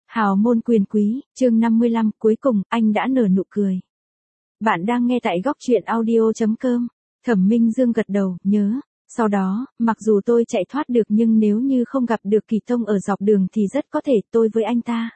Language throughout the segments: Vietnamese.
Hào môn quyền quý, chương 55, cuối cùng, anh đã nở nụ cười. Bạn đang nghe tại góc truyện audio.com. Thẩm Minh Dương gật đầu, nhớ. Sau đó, mặc dù tôi chạy thoát được nhưng nếu như không gặp được Kỳ Tông ở dọc đường thì rất có thể tôi với anh ta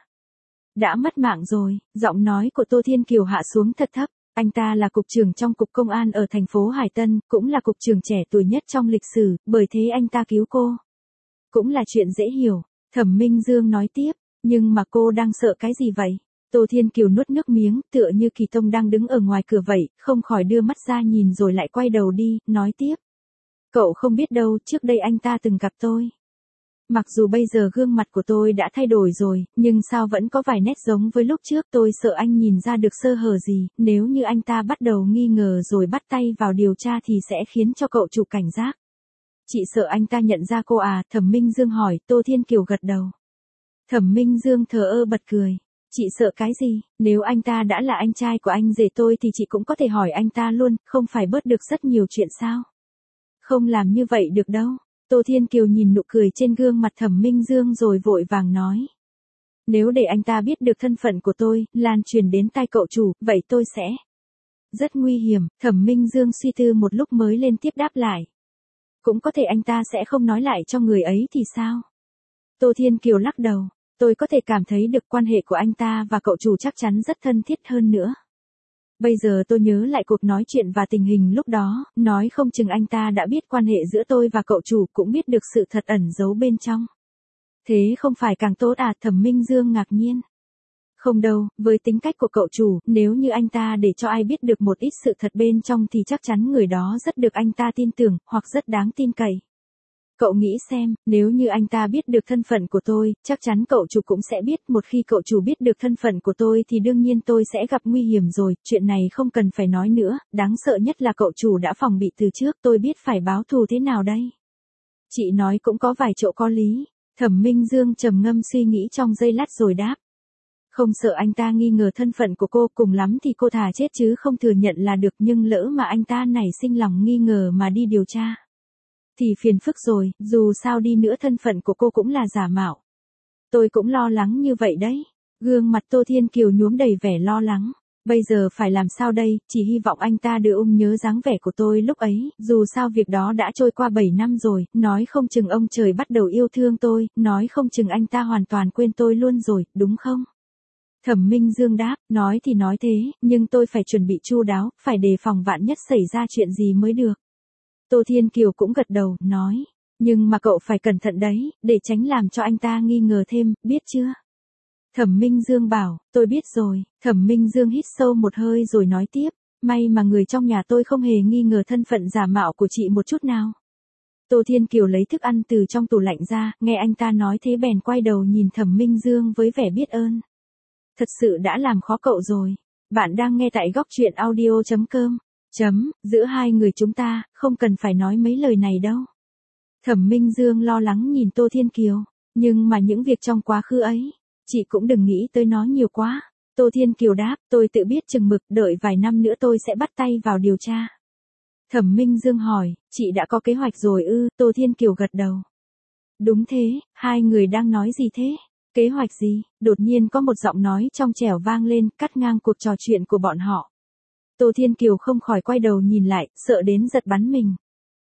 đã mất mạng rồi. Giọng nói của Tô Thiên Kiều hạ xuống thật thấp. Anh ta là cục trưởng trong cục công an ở thành phố Hải Tân, cũng là cục trưởng trẻ tuổi nhất trong lịch sử, bởi thế anh ta cứu cô cũng là chuyện dễ hiểu. Thẩm Minh Dương nói tiếp. Nhưng mà cô đang sợ cái gì vậy? Tô Thiên Kiều nuốt nước miếng, tựa như Kỳ Tông đang đứng ở ngoài cửa vậy, không khỏi đưa mắt ra nhìn rồi lại quay đầu đi, nói tiếp. Cậu không biết đâu, trước đây anh ta từng gặp tôi. Mặc dù bây giờ gương mặt của tôi đã thay đổi rồi, nhưng sao vẫn có vài nét giống với lúc trước. Tôi sợ anh nhìn ra được sơ hở gì, nếu như anh ta bắt đầu nghi ngờ rồi bắt tay vào điều tra thì sẽ khiến cho cậu chủ cảnh giác. Chị sợ anh ta nhận ra cô à? Thẩm Minh Dương hỏi. Tô Thiên Kiều gật đầu. Thẩm Minh Dương thờ ơ bật cười. Chị sợ cái gì? Nếu anh ta đã là anh trai của anh rể tôi thì chị cũng có thể hỏi anh ta luôn, không phải bớt được rất nhiều chuyện sao? Không làm như vậy được đâu. Tô Thiên Kiều nhìn nụ cười trên gương mặt Thẩm Minh Dương rồi vội vàng nói. Nếu để anh ta biết được thân phận của tôi, lan truyền đến tai cậu chủ, vậy tôi sẽ rất nguy hiểm. Thẩm Minh Dương suy tư một lúc mới lên tiếp đáp lại. Cũng có thể anh ta sẽ không nói lại cho người ấy thì sao? Tô Thiên Kiều lắc đầu. Tôi có thể cảm thấy được quan hệ của anh ta và cậu chủ chắc chắn rất thân thiết hơn nữa. Bây giờ tôi nhớ lại cuộc nói chuyện và tình hình lúc đó, nói không chừng anh ta đã biết quan hệ giữa tôi và cậu chủ, cũng biết được sự thật ẩn giấu bên trong. Thế không phải càng tốt à? Thẩm Minh Dương ngạc nhiên. Không đâu, với tính cách của cậu chủ, nếu như anh ta để cho ai biết được một ít sự thật bên trong thì chắc chắn người đó rất được anh ta tin tưởng, hoặc rất đáng tin cậy. Cậu nghĩ xem, nếu như anh ta biết được thân phận của tôi, chắc chắn cậu chủ cũng sẽ biết. Một khi cậu chủ biết được thân phận của tôi thì đương nhiên tôi sẽ gặp nguy hiểm rồi. Chuyện này không cần phải nói nữa, đáng sợ nhất là cậu chủ đã phòng bị từ trước. Tôi biết phải báo thù thế nào đây? Chị nói cũng có vài chỗ có lý. Thẩm Minh Dương trầm ngâm suy nghĩ trong giây lát rồi đáp. Không sợ anh ta nghi ngờ thân phận của cô, cùng lắm thì cô thà chết chứ không thừa nhận là được. Nhưng lỡ mà anh ta nảy sinh lòng nghi ngờ mà đi điều tra thì phiền phức rồi, dù sao đi nữa thân phận của cô cũng là giả mạo. Tôi cũng lo lắng như vậy đấy. Gương mặt Tô Thiên Kiều nhuốm đầy vẻ lo lắng. Bây giờ phải làm sao đây? Chỉ hy vọng anh ta đưa nhớ dáng vẻ của tôi lúc ấy. Dù sao việc đó đã trôi qua 7 năm rồi, nói không chừng ông trời bắt đầu yêu thương tôi, nói không chừng anh ta hoàn toàn quên tôi luôn rồi, đúng không? Thẩm Minh Dương đáp, nói thì nói thế, nhưng tôi phải chuẩn bị chu đáo, phải đề phòng vạn nhất xảy ra chuyện gì mới được. Tô Thiên Kiều cũng gật đầu, nói. Nhưng mà cậu phải cẩn thận đấy, để tránh làm cho anh ta nghi ngờ thêm, biết chưa? Thẩm Minh Dương bảo, tôi biết rồi. Thẩm Minh Dương hít sâu một hơi rồi nói tiếp. May mà người trong nhà tôi không hề nghi ngờ thân phận giả mạo của chị một chút nào. Tô Thiên Kiều lấy thức ăn từ trong tủ lạnh ra, nghe anh ta nói thế bèn quay đầu nhìn Thẩm Minh Dương với vẻ biết ơn. Thật sự đã làm khó cậu rồi. Bạn đang nghe tại góc truyện audio.com. Giữa hai người chúng ta, không cần phải nói mấy lời này đâu. Thẩm Minh Dương lo lắng nhìn Tô Thiên Kiều. Nhưng mà những việc trong quá khứ ấy, chị cũng đừng nghĩ tới nó nhiều quá. Tô Thiên Kiều đáp, tôi tự biết chừng mực, đợi vài năm nữa tôi sẽ bắt tay vào điều tra. Thẩm Minh Dương hỏi, chị đã có kế hoạch rồi ư? Tô Thiên Kiều gật đầu. Đúng thế, hai người đang nói gì thế? Kế hoạch gì? Đột nhiên có một giọng nói trong trẻo vang lên, cắt ngang cuộc trò chuyện của bọn họ. Tô Thiên Kiều không khỏi quay đầu nhìn lại, sợ đến giật bắn mình.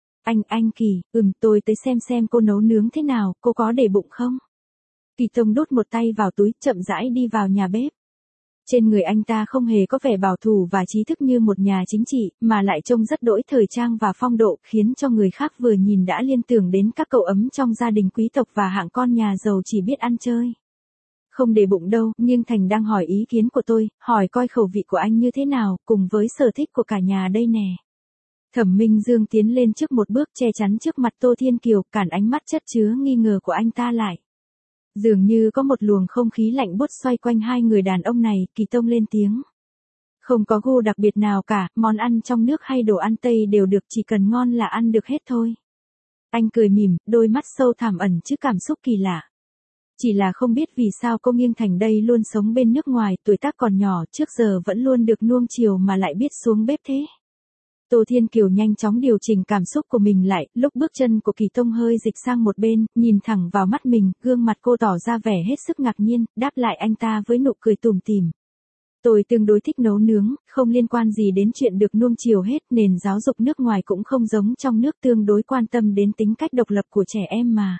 Anh Kỳ, tôi tới xem cô nấu nướng thế nào, cô có để bụng không? Kỳ Tông đút một tay vào túi, chậm rãi đi vào nhà bếp. Trên người anh ta không hề có vẻ bảo thủ và trí thức như một nhà chính trị, mà lại trông rất đỗi thời trang và phong độ, khiến cho người khác vừa nhìn đã liên tưởng đến các cậu ấm trong gia đình quý tộc và hạng con nhà giàu chỉ biết ăn chơi. Không để bụng đâu, nhưng Thành đang hỏi ý kiến của tôi, hỏi coi khẩu vị của anh như thế nào, cùng với sở thích của cả nhà đây nè. Thẩm Minh Dương tiến lên trước một bước, che chắn trước mặt Tô Thiên Kiều, cản ánh mắt chất chứa nghi ngờ của anh ta lại. Dường như có một luồng không khí lạnh buốt xoay quanh hai người đàn ông này. Kỳ Tông lên tiếng. Không có gu đặc biệt nào cả, món ăn trong nước hay đồ ăn Tây đều được, chỉ cần ngon là ăn được hết thôi. Anh cười mỉm, đôi mắt sâu thẳm ẩn chứa cảm xúc kỳ lạ. Chỉ là không biết vì sao cô Nghiêng Thành đây luôn sống bên nước ngoài, tuổi tác còn nhỏ, trước giờ vẫn luôn được nuông chiều mà lại biết xuống bếp thế. Tô Thiên Kiều nhanh chóng điều chỉnh cảm xúc của mình lại, lúc bước chân của Kỳ Tông hơi dịch sang một bên, nhìn thẳng vào mắt mình, gương mặt cô tỏ ra vẻ hết sức ngạc nhiên, đáp lại anh ta với nụ cười tủm tỉm. Tôi tương đối thích nấu nướng, không liên quan gì đến chuyện được nuông chiều hết, nền giáo dục nước ngoài cũng không giống trong nước, tương đối quan tâm đến tính cách độc lập của trẻ em mà.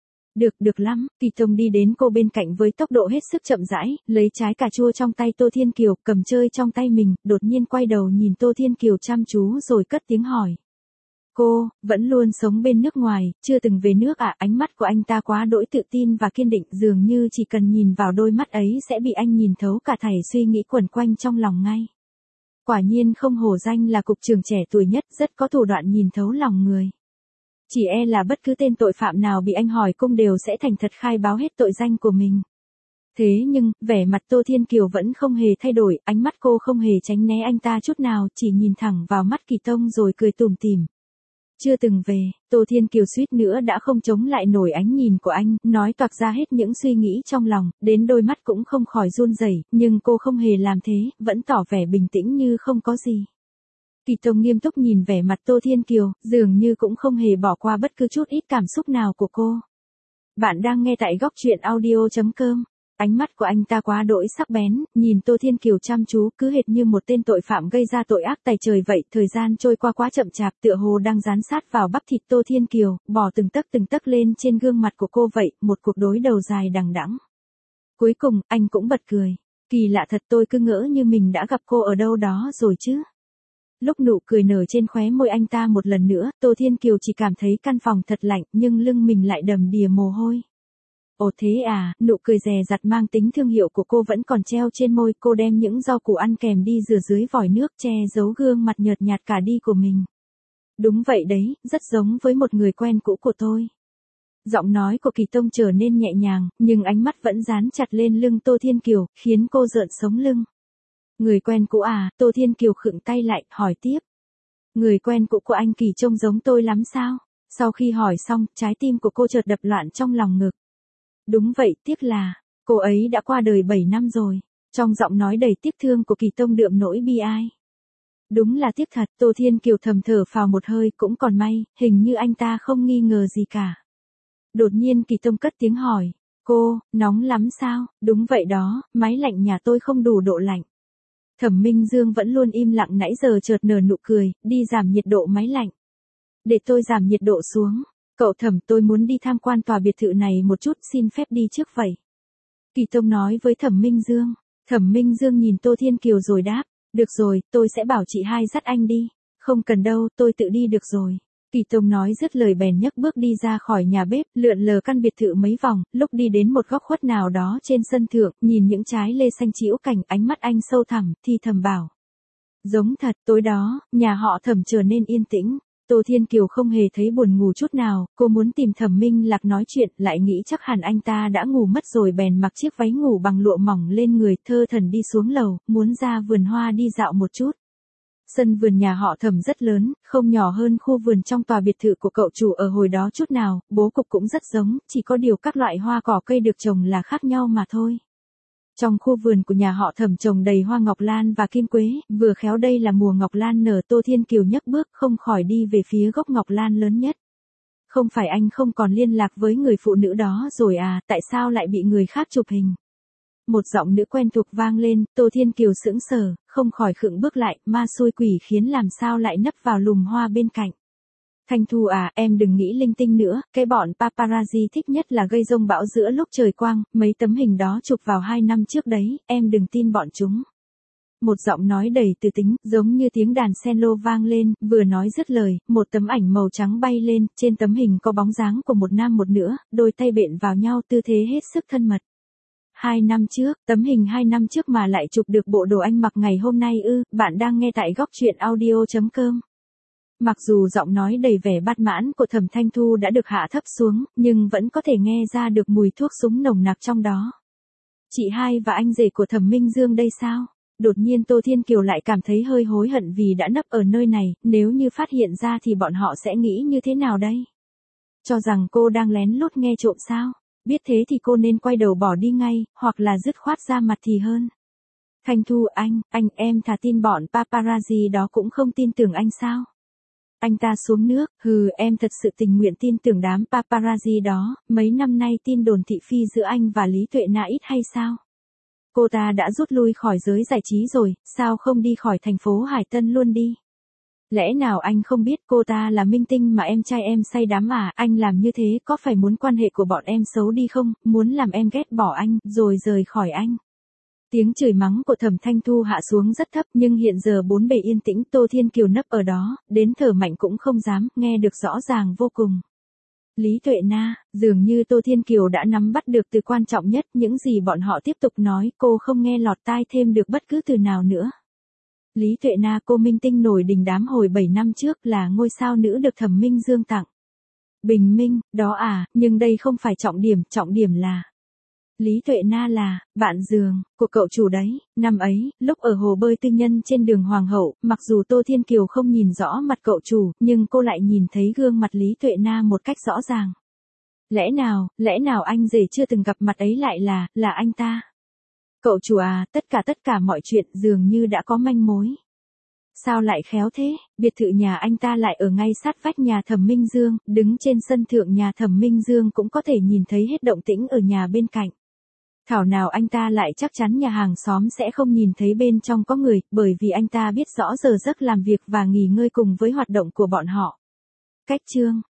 Được lắm, Kỳ Tông đi đến cô bên cạnh với tốc độ hết sức chậm rãi, lấy trái cà chua trong tay Tô Thiên Kiều, cầm chơi trong tay mình, đột nhiên quay đầu nhìn Tô Thiên Kiều chăm chú rồi cất tiếng hỏi. Cô, vẫn luôn sống bên nước ngoài, chưa từng về nước à? Ánh mắt của anh ta quá đỗi tự tin và kiên định, dường như chỉ cần nhìn vào đôi mắt ấy sẽ bị anh nhìn thấu cả thảy suy nghĩ quẩn quanh trong lòng ngay. Quả nhiên không hổ danh là cục trưởng trẻ tuổi nhất, rất có thủ đoạn nhìn thấu lòng người. Chỉ e là bất cứ tên tội phạm nào bị anh hỏi cung đều sẽ thành thật khai báo hết tội danh của mình. Thế nhưng, vẻ mặt Tô Thiên Kiều vẫn không hề thay đổi, ánh mắt cô không hề tránh né anh ta chút nào, chỉ nhìn thẳng vào mắt Kỳ Tông rồi cười tủm tỉm. Chưa từng về, Tô Thiên Kiều suýt nữa đã không chống lại nổi ánh nhìn của anh, nói toạc ra hết những suy nghĩ trong lòng, đến đôi mắt cũng không khỏi run rẩy, nhưng cô không hề làm thế, vẫn tỏ vẻ bình tĩnh như không có gì. Kỳ Tông nghiêm túc nhìn vẻ mặt Tô Thiên Kiều, dường như cũng không hề bỏ qua bất cứ chút ít cảm xúc nào của cô. Bạn đang nghe tại góc truyện audio.com. Ánh mắt của anh ta quá đỗi sắc bén, nhìn Tô Thiên Kiều chăm chú, cứ hệt như một tên tội phạm gây ra tội ác tày trời vậy. Thời gian trôi qua quá chậm chạp, tựa hồ đang dán sát vào bắp thịt Tô Thiên Kiều, bò từng tấc lên trên gương mặt của cô vậy, một cuộc đối đầu dài đằng đẵng. Cuối cùng, anh cũng bật cười. Kỳ lạ thật, tôi cứ ngỡ như mình đã gặp cô ở đâu đó rồi chứ. Lúc nụ cười nở trên khóe môi anh ta một lần nữa, Tô Thiên Kiều chỉ cảm thấy căn phòng thật lạnh, nhưng lưng mình lại đầm đìa mồ hôi. Ồ thế à, nụ cười dè dặt mang tính thương hiệu của cô vẫn còn treo trên môi, cô đem những rau củ ăn kèm đi rửa dưới vòi nước, che giấu gương mặt nhợt nhạt cả đi của mình. Đúng vậy đấy, rất giống với một người quen cũ của tôi. Giọng nói của Kỳ Tông trở nên nhẹ nhàng, nhưng ánh mắt vẫn dán chặt lên lưng Tô Thiên Kiều, khiến cô rợn sống lưng. Người quen cũ à? Tô Thiên Kiều khựng tay lại, hỏi tiếp. Người quen cũ của anh Kỳ trông giống tôi lắm sao? Sau khi hỏi xong, trái tim của cô chợt đập loạn trong lòng ngực. Đúng vậy, tiếc là, cô ấy đã qua đời 7 năm rồi. Trong giọng nói đầy tiếc thương của Kỳ Tông đượm nỗi bi ai. Đúng là tiếc thật, Tô Thiên Kiều thầm thở phào một hơi, cũng còn may, hình như anh ta không nghi ngờ gì cả. Đột nhiên Kỳ Tông cất tiếng hỏi. Cô, nóng lắm sao? Đúng vậy đó, máy lạnh nhà tôi không đủ độ lạnh. Thẩm Minh Dương vẫn luôn im lặng nãy giờ chợt nở nụ cười, đi giảm nhiệt độ máy lạnh. Để tôi giảm nhiệt độ xuống. Cậu Thẩm, tôi muốn đi tham quan tòa biệt thự này một chút, xin phép đi trước vậy. Kỳ Tông nói với Thẩm Minh Dương. Thẩm Minh Dương nhìn Tô Thiên Kiều rồi đáp. Được rồi, tôi sẽ bảo chị hai dắt anh đi. Không cần đâu, tôi tự đi được rồi. Kỳ Tông nói dứt lời bèn nhấc bước đi ra khỏi nhà bếp, lượn lờ căn biệt thự mấy vòng, lúc đi đến một góc khuất nào đó trên sân thượng, nhìn những trái lê xanh trĩu cảnh, ánh mắt anh sâu thẳm, thì thầm bảo. Giống thật, tối đó, nhà họ Thẩm trở nên yên tĩnh. Tô Thiên Kiều không hề thấy buồn ngủ chút nào, cô muốn tìm Thẩm Minh Lạc nói chuyện, lại nghĩ chắc hẳn anh ta đã ngủ mất rồi bèn mặc chiếc váy ngủ bằng lụa mỏng lên người, thơ thẩn đi xuống lầu, muốn ra vườn hoa đi dạo một chút. Sân vườn nhà họ Thẩm rất lớn, không nhỏ hơn khu vườn trong tòa biệt thự của cậu chủ ở hồi đó chút nào, bố cục cũng rất giống, chỉ có điều các loại hoa cỏ cây được trồng là khác nhau mà thôi. Trong khu vườn của nhà họ Thẩm trồng đầy hoa ngọc lan và kim quế, vừa khéo đây là mùa ngọc lan nở. Tô Thiên Kiều nhấc bước không khỏi đi về phía gốc ngọc lan lớn nhất. Không phải anh không còn liên lạc với người phụ nữ đó rồi à, tại sao lại bị người khác chụp hình? Một giọng nữ quen thuộc vang lên, Tô Thiên Kiều sững sờ, không khỏi khựng bước lại, ma xui quỷ khiến làm sao lại nấp vào lùm hoa bên cạnh. Thanh Thu à, em đừng nghĩ linh tinh nữa, cái bọn paparazzi thích nhất là gây rông bão giữa lúc trời quang, mấy tấm hình đó chụp vào 2 năm trước đấy, em đừng tin bọn chúng. Một giọng nói đầy từ tính, giống như tiếng đàn cello vang lên, vừa nói dứt lời, một tấm ảnh màu trắng bay lên, trên tấm hình có bóng dáng của một nam một nữ, đôi tay bện vào nhau tư thế hết sức thân mật. 2 năm trước, tấm hình 2 năm trước mà lại chụp được bộ đồ anh mặc ngày hôm nay ư? Bạn đang nghe tại góc truyện audio.com. Mặc dù giọng nói đầy vẻ bất mãn của Thẩm Thanh Thu đã được hạ thấp xuống, nhưng vẫn có thể nghe ra được mùi thuốc súng nồng nặc trong đó. Chị hai và anh rể của Thẩm Minh Dương đây sao? Đột nhiên Tô Thiên Kiều lại cảm thấy hơi hối hận vì đã nấp ở nơi này, nếu như phát hiện ra thì bọn họ sẽ nghĩ như thế nào đây? Cho rằng cô đang lén lút nghe trộm sao? Biết thế thì cô nên quay đầu bỏ đi ngay, hoặc là dứt khoát ra mặt thì hơn. Thanh Thu anh em thà tin bọn paparazzi đó cũng không tin tưởng anh sao? Anh ta xuống nước, em thật sự tình nguyện tin tưởng đám paparazzi đó, mấy năm nay tin đồn thị phi giữa anh và Lý Tuệ Na ít hay sao? Cô ta đã rút lui khỏi giới giải trí rồi, sao không đi khỏi thành phố Hải Tân luôn đi? Lẽ nào anh không biết cô ta là minh tinh mà em trai em say đắm à? Anh làm như thế có phải muốn quan hệ của bọn em xấu đi không? Muốn làm em ghét bỏ anh, rồi rời khỏi anh? Tiếng chửi mắng của Thẩm Thanh Thu hạ xuống rất thấp nhưng hiện giờ bốn bề yên tĩnh, Tô Thiên Kiều nấp ở đó, đến thở mạnh cũng không dám, nghe được rõ ràng vô cùng. Lý Tuệ Na, dường như Tô Thiên Kiều đã nắm bắt được từ quan trọng nhất, những gì bọn họ tiếp tục nói, cô không nghe lọt tai thêm được bất cứ từ nào nữa. Lý Tuệ Na, cô minh tinh nổi đình đám hồi 7 năm trước, là ngôi sao nữ được Thẩm Minh Dương tặng. Bình minh, đó à, nhưng đây không phải trọng điểm là Lý Tuệ Na là bạn giường của cậu chủ đấy. Năm ấy, lúc ở hồ bơi tư nhân trên đường Hoàng hậu, mặc dù Tô Thiên Kiều không nhìn rõ mặt cậu chủ, nhưng cô lại nhìn thấy gương mặt Lý Tuệ Na một cách rõ ràng. Lẽ nào anh rể chưa từng gặp mặt ấy lại là anh ta? Cậu chủ à, tất cả mọi chuyện dường như đã có manh mối. Sao lại khéo thế, biệt thự nhà anh ta lại ở ngay sát vách nhà Thẩm Minh Dương, đứng trên sân thượng nhà Thẩm Minh Dương cũng có thể nhìn thấy hết động tĩnh ở nhà bên cạnh. Thảo nào anh ta lại chắc chắn nhà hàng xóm sẽ không nhìn thấy bên trong có người, bởi vì anh ta biết rõ giờ giấc làm việc và nghỉ ngơi cùng với hoạt động của bọn họ. Cách chương